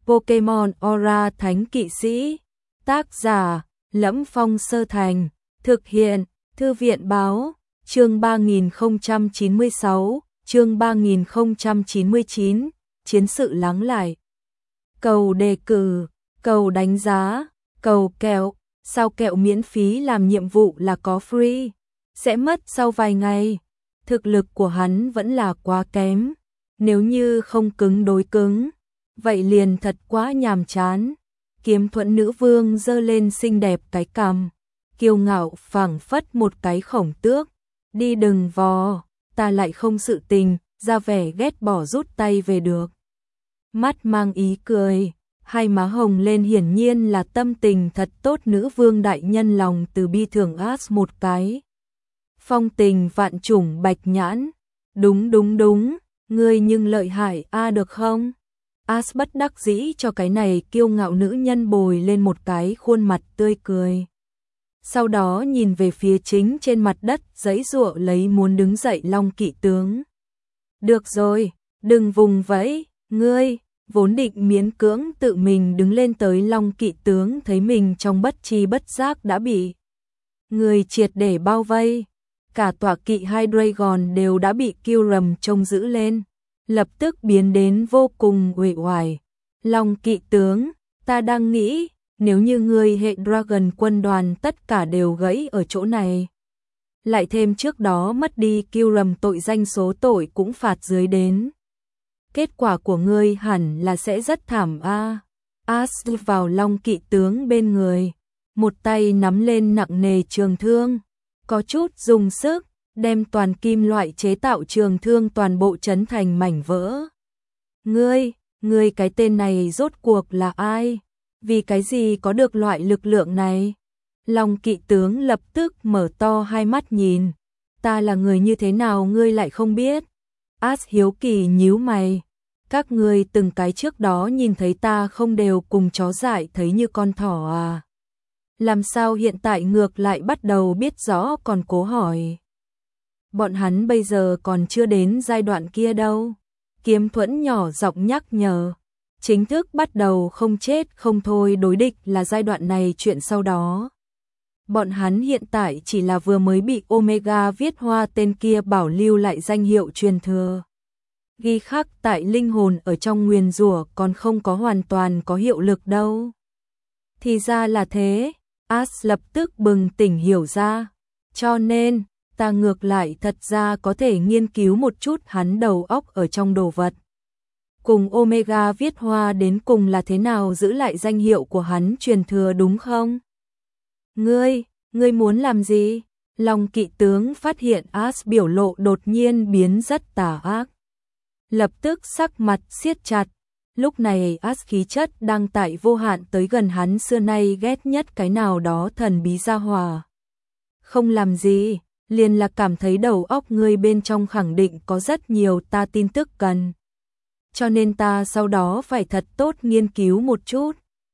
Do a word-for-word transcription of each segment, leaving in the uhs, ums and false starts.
Pokemon Aura Thánh Kỵ Sĩ. Tác giả: Lẫm Phong Sơ Thành. Thực hiện: Thư viện báo. Chương ba nghìn không trăm chín mươi sáu, chương ba nghìn không trăm chín mươi chín, chiến sự lắng lại. Cầu đề cử, cầu đánh giá, cầu kẹo, sao kẹo miễn phí làm nhiệm vụ là có free, sẽ mất sau vài ngày. Thực lực của hắn vẫn là quá kém, nếu như không cứng đối cứng, vậy liền thật quá nhàm chán. Kiếm Thuẫn nữ vương giơ lên xinh đẹp cái cằm, kiêu ngạo phảng phất một cái khổng tước. Đi đừng vò, ta lại không sự tình, ra vẻ ghét bỏ rút tay về được. Mắt mang ý cười, hai má hồng lên hiển nhiên là tâm tình thật tốt. Nữ vương đại nhân lòng từ bi thường As một cái. Phong tình vạn trùng bạch nhãn. Đúng đúng đúng, ngươi nhưng lợi hại a được không? As bất đắc dĩ cho cái này kiêu ngạo nữ nhân bồi lên một cái khuôn mặt tươi cười. Sau đó nhìn về phía chính trên mặt đất giãy giụa lấy muốn đứng dậy Long Kỵ tướng. Được rồi, đừng vùng vẫy, ngươi. Vốn định miễn cưỡng tự mình đứng lên tới Long Kỵ tướng thấy mình trong bất tri bất giác đã bị người triệt để bao vây. Cả tọa kỵ hai Dragon đều đã bị Kyurem trông giữ lên, lập tức biến đến vô cùng uể oải. Long Kỵ tướng, ta đang nghĩ, nếu như ngươi hệ Dragon quân đoàn tất cả đều gãy ở chỗ này, lại thêm trước đó mất đi Kyurem tội danh số tội cũng phạt dưới đến, kết quả của ngươi hẳn là sẽ rất thảm a. As vào Long Kỵ tướng bên người, một tay nắm lên nặng nề trường thương, có chút dùng sức, đem toàn kim loại chế tạo trường thương toàn bộ chấn thành mảnh vỡ. Ngươi, ngươi cái tên này rốt cuộc là ai? Vì cái gì có được loại lực lượng này? Long Kỵ tướng lập tức mở to hai mắt nhìn. Ta là người như thế nào ngươi lại không biết? As hiếu kỳ nhíu mày. Các ngươi từng cái trước đó nhìn thấy ta không đều cùng chó dại thấy như con thỏ à? Làm sao hiện tại ngược lại bắt đầu biết rõ còn cố hỏi? Bọn hắn bây giờ còn chưa đến giai đoạn kia đâu. Kiếm Thuẫn nhỏ giọng nhắc nhở. Chính thức bắt đầu không chết không thôi đối địch là giai đoạn này chuyện sau đó. Bọn hắn hiện tại chỉ là vừa mới bị Omega viết hoa tên kia bảo lưu lại danh hiệu truyền thừa. Ghi khắc tại linh hồn ở trong nguyền rủa còn không có hoàn toàn có hiệu lực đâu. Thì ra là thế, As lập tức bừng tỉnh hiểu ra. Cho nên, ta ngược lại thật ra có thể nghiên cứu một chút hắn đầu óc ở trong đồ vật. Cùng Omega viết hoa đến cùng là thế nào giữ lại danh hiệu của hắn truyền thừa đúng không? Ngươi, ngươi muốn làm gì? Long Kỵ tướng phát hiện As biểu lộ đột nhiên biến rất tà ác. Lập tức sắc mặt siết chặt. Lúc này As khí chất đang tại vô hạn tới gần hắn xưa nay ghét nhất cái nào đó thần bí gia hòa. Không làm gì, liền là cảm thấy đầu óc ngươi bên trong khẳng định có rất nhiều ta tin tức cần. Cho nên ta sau đó phải thật tốt nghiên cứu một chút.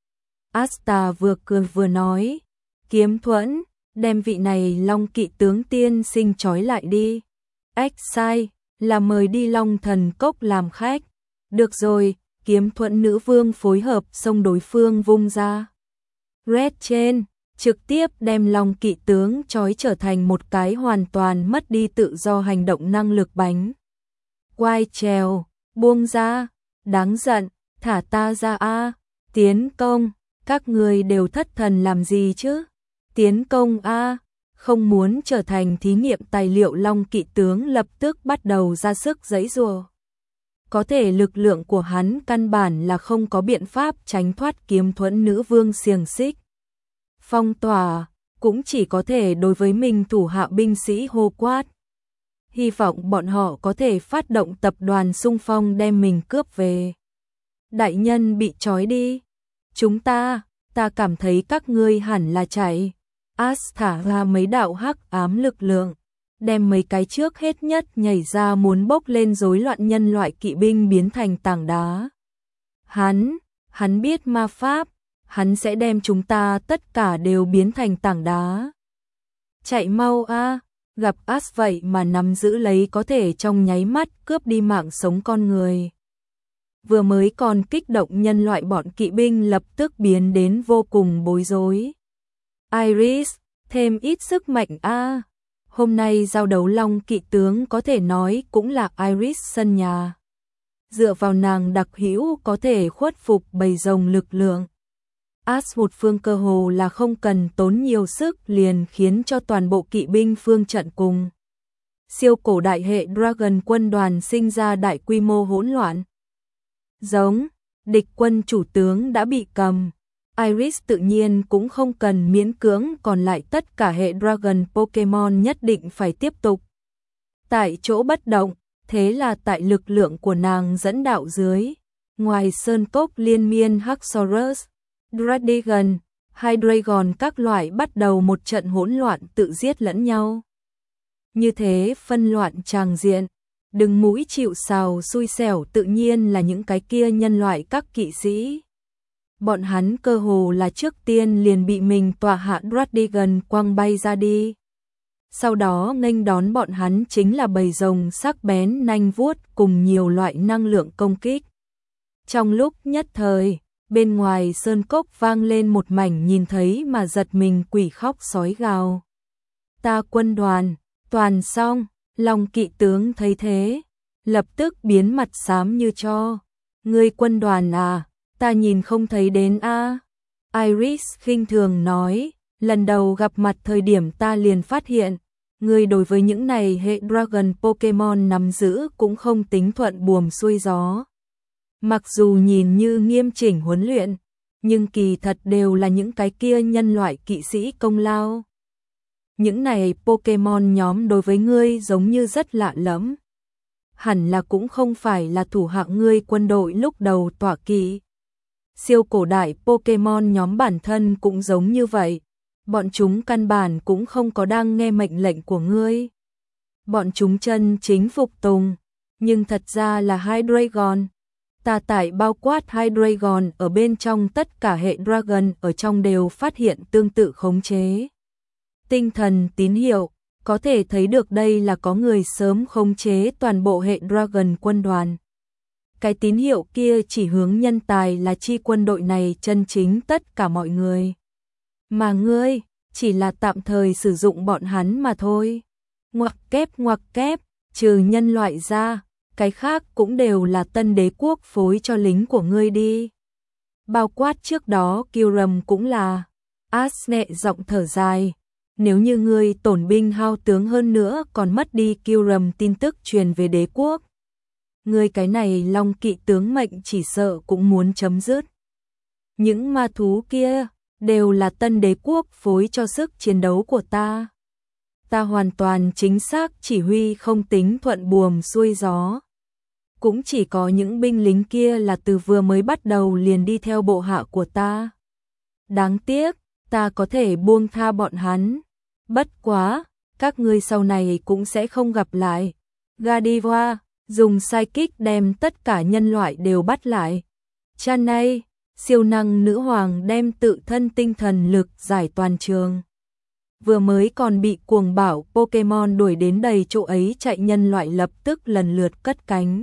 Asta vừa cười vừa nói. Kiếm Thuẫn, đem vị này Long Kỵ tướng tiên sinh trói lại đi. Ếch sai, là mời đi Long Thần Cốc làm khách. Được rồi, Kiếm Thuẫn nữ vương phối hợp xông đối phương vung ra. Red trên, trực tiếp đem Long Kỵ tướng trói trở thành một cái hoàn toàn mất đi tự do hành động năng lực bánh. Quai trèo, buông ra, đáng giận, thả ta ra a, tiến công, các người đều thất thần làm gì chứ? Tiến công a, không muốn trở thành thí nghiệm tài liệu. Long Kỵ tướng lập tức bắt đầu ra sức giãy giụa. Có thể lực lượng của hắn căn bản là không có biện pháp tránh thoát Kiếm Thuẫn nữ vương xiềng xích. Phong tỏa, cũng chỉ có thể đối với mình thủ hạ binh sĩ hô quát. Hy vọng bọn họ có thể phát động tập đoàn xung phong đem mình cướp về. Đại nhân bị trói đi. Chúng ta, ta cảm thấy các ngươi hẳn là chạy. As thả ra mấy đạo hắc ám lực lượng, đem mấy cái trước hết nhất nhảy ra muốn bốc lên rối loạn nhân loại kỵ binh biến thành tảng đá. Hắn, hắn biết ma pháp, hắn sẽ đem chúng ta tất cả đều biến thành tảng đá. Chạy mau a, gặp As vậy mà nắm giữ lấy có thể trong nháy mắt cướp đi mạng sống con người. vừa mới còn kích động nhân loại bọn kỵ binh lập tức biến đến vô cùng bối rối. Iris, thêm ít sức mạnh a. Hôm nay giao đấu long kỵ tướng có thể nói cũng là Iris sân nhà. Dựa vào nàng đặc hữu có thể khuất phục bầy rồng lực lượng. As một phương cơ hồ là không cần tốn nhiều sức liền khiến cho toàn bộ kỵ binh phương trận cùng. Siêu cổ đại hệ Dragon quân đoàn sinh ra đại quy mô hỗn loạn. Giống, địch quân chủ tướng đã bị cầm. Iris tự nhiên cũng không cần miễn cưỡng, còn lại tất cả hệ Dragon Pokemon nhất định phải tiếp tục tại chỗ bất động, thế là tại lực lượng của nàng dẫn đạo dưới, ngoài sơn cốc liên miên Haxorus, Dradigan, Hydreigon các loại bắt đầu một trận hỗn loạn tự giết lẫn nhau. Như thế phân loạn tràng diện, đừng mũi chịu sào xui xẻo tự nhiên là những cái kia nhân loại các kỵ sĩ. Bọn hắn cơ hồ là trước tiên liền bị mình tỏa hạ Dradigan quăng bay ra đi. Sau đó nghênh đón bọn hắn chính là bầy rồng sắc bén nanh vuốt cùng nhiều loại năng lượng công kích. Trong lúc nhất thời, bên ngoài sơn cốc vang lên một mảnh nhìn thấy mà giật mình quỷ khóc sói gào. Ta quân đoàn, toàn xong, Long kỵ tướng thấy thế, lập tức biến mặt xám như tro. Ngươi quân đoàn à, ta nhìn không thấy đến a. Iris khinh thường nói, lần đầu gặp mặt thời điểm ta liền phát hiện, ngươi đối với những này hệ Dragon Pokemon nắm giữ cũng không tính thuận buồm xuôi gió. Mặc dù nhìn như nghiêm chỉnh huấn luyện, nhưng kỳ thật đều là những cái kia nhân loại kỵ sĩ công lao. Những này Pokemon nhóm đối với ngươi giống như rất lạ lẫm. Hẳn là cũng không phải là thủ hạ ngươi quân đội lúc đầu tọa kỵ. Siêu cổ đại Pokemon nhóm bản thân cũng giống như vậy. Bọn chúng căn bản cũng không có đang nghe mệnh lệnh của ngươi. Bọn chúng chân chính phục tùng, nhưng thật ra là Hydreigon. Ta tại bao quát Hydreigon ở bên trong tất cả hệ Dragon ở trong đều phát hiện tương tự khống chế tinh thần tín hiệu, có thể thấy được đây là có người sớm khống chế toàn bộ hệ Dragon quân đoàn. Cái tín hiệu kia chỉ hướng nhân tài là chi quân đội này chân chính tất cả mọi người. Mà ngươi, chỉ là tạm thời sử dụng bọn hắn mà thôi. Ngoặc kép ngoặc kép, trừ nhân loại ra, cái khác cũng đều là tân đế quốc phối cho lính của ngươi đi. Bao quát trước đó Kyurem cũng là. As nhẹ giọng thở dài. Nếu như ngươi tổn binh hao tướng hơn nữa còn mất đi Kyurem tin tức truyền về đế quốc. Ngươi cái này Long kỵ tướng mệnh chỉ sợ cũng muốn chấm dứt. Những ma thú kia đều là tân đế quốc phối cho sức chiến đấu của ta. Ta hoàn toàn chính xác chỉ huy không tính thuận buồm xuôi gió. Cũng chỉ có những binh lính kia là từ vừa mới bắt đầu liền đi theo bộ hạ của ta. Đáng tiếc, ta có thể buông tha bọn hắn. Bất quá, các ngươi sau này cũng sẽ không gặp lại. Godiva, dùng psychic đem tất cả nhân loại đều bắt lại. Chanay, siêu năng nữ hoàng đem tự thân tinh thần lực giải toàn trường. Vừa mới còn bị cuồng bảo Pokemon đuổi đến đầy chỗ ấy chạy nhân loại lập tức lần lượt cất cánh.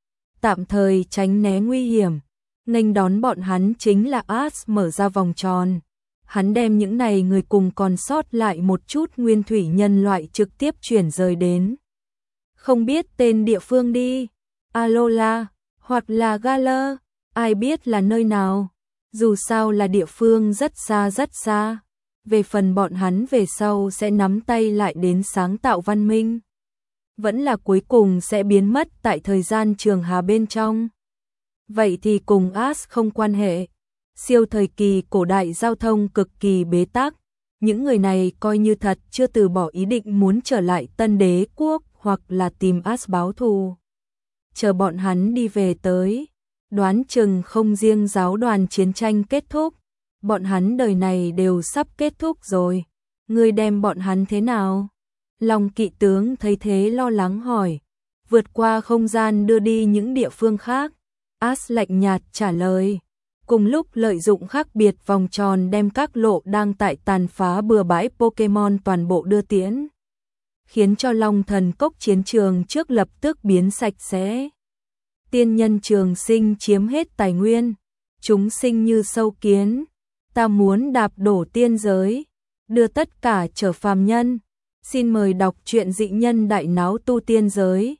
Tạm thời tránh né nguy hiểm, nghênh đón bọn hắn chính là As mở ra vòng tròn. Hắn đem những này người cùng còn sót lại một chút nguyên thủy nhân loại trực tiếp chuyển rời đến. Không biết tên địa phương đi, Alola, hoặc là Galar, ai biết là nơi nào, dù sao là địa phương rất xa rất xa. Về phần bọn hắn về sau sẽ nắm tay lại đến sáng tạo văn minh. Vẫn là cuối cùng sẽ biến mất tại thời gian trường hà bên trong. Vậy thì cùng As không quan hệ. Siêu thời kỳ cổ đại giao thông cực kỳ bế tắc. Những người này coi như thật chưa từ bỏ ý định muốn trở lại tân đế quốc hoặc là tìm As báo thù. Chờ bọn hắn đi về tới. Đoán chừng không riêng giáo đoàn chiến tranh kết thúc. Bọn hắn đời này đều sắp kết thúc rồi. Ngươi đem bọn hắn thế nào? Long kỵ tướng thấy thế lo lắng hỏi. Vượt qua không gian đưa đi những địa phương khác. As lạnh nhạt trả lời. Cùng lúc lợi dụng khác biệt vòng tròn đem các lộ đang tại tàn phá bừa bãi Pokemon toàn bộ đưa tiễn. Khiến cho Long thần cốc chiến trường trước lập tức biến sạch sẽ. tiên nhân trường sinh chiếm hết tài nguyên, chúng sinh như sâu kiến, ta muốn đạp đổ tiên giới, đưa tất cả trở phàm nhân. Xin mời đọc truyện Dị Nhân Đại Náo Tu Tiên Giới.